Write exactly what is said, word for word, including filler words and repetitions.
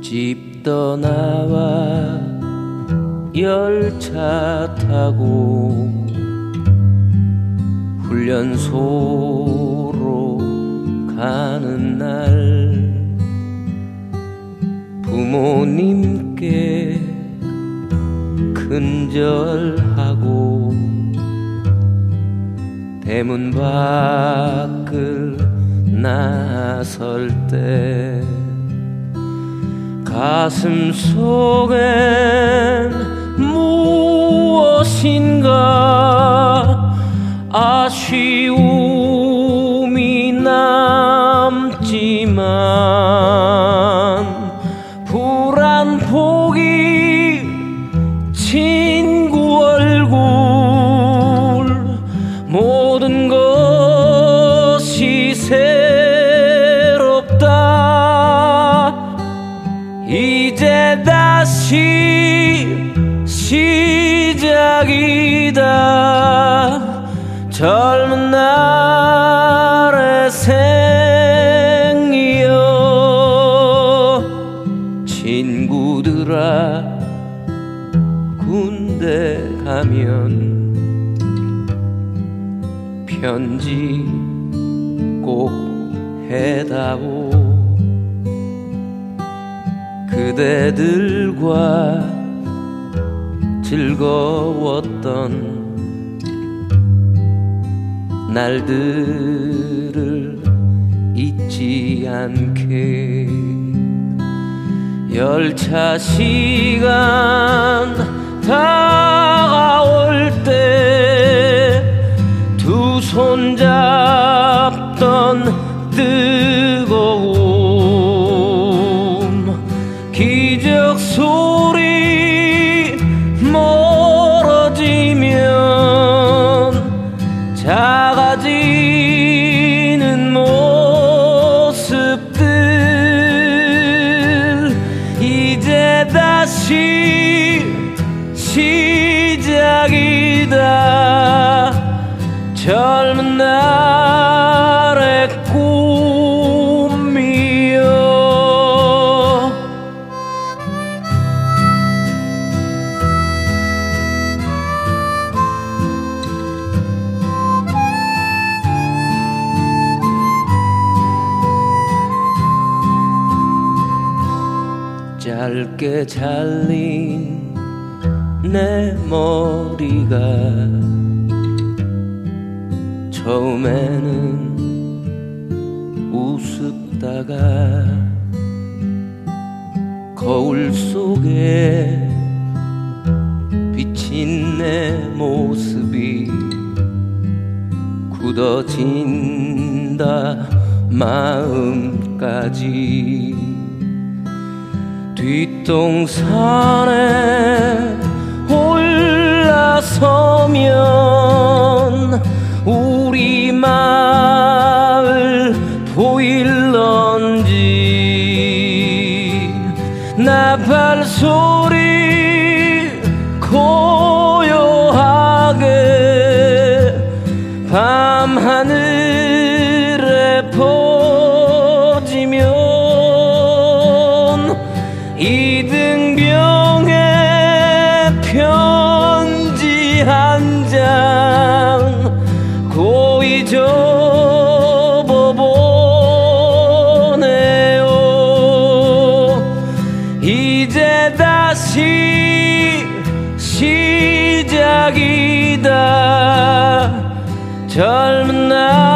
집 떠나와 열차 타고 훈련소로 가는 날 부모님께 큰절하고 대문 밖을 나설 때 가슴 속엔 무엇인가 아쉬움이 남지만 불안 포기 친구 얼굴 모든 것이 새롭다. 이제 다시 시작이다. 젊은 날의 생이여. 친구들아 군대 가면 편지 꼭 해다오. 그대들과 즐거웠던 날들을 잊지 않게. 열차 시간 다가올 때 두 손 잡던 뜨거움 기적 소리 멀어지면 작아지는 모습들. 이제 다시 시작이다. 젊은 날의 꿈이여. 짧게 잘린 내 머리가 처음에는 우습다가 거울 속에 비친 내 모습이 굳어진다 마음까지. 뒷동산에 올라서면 우리 마을 보일런지. 나팔 소리 고요하게 밤하늘에 퍼지면 이등병의 편지 한 장 고이 접어보내요. 이제 다시 시작이다. 젊은 날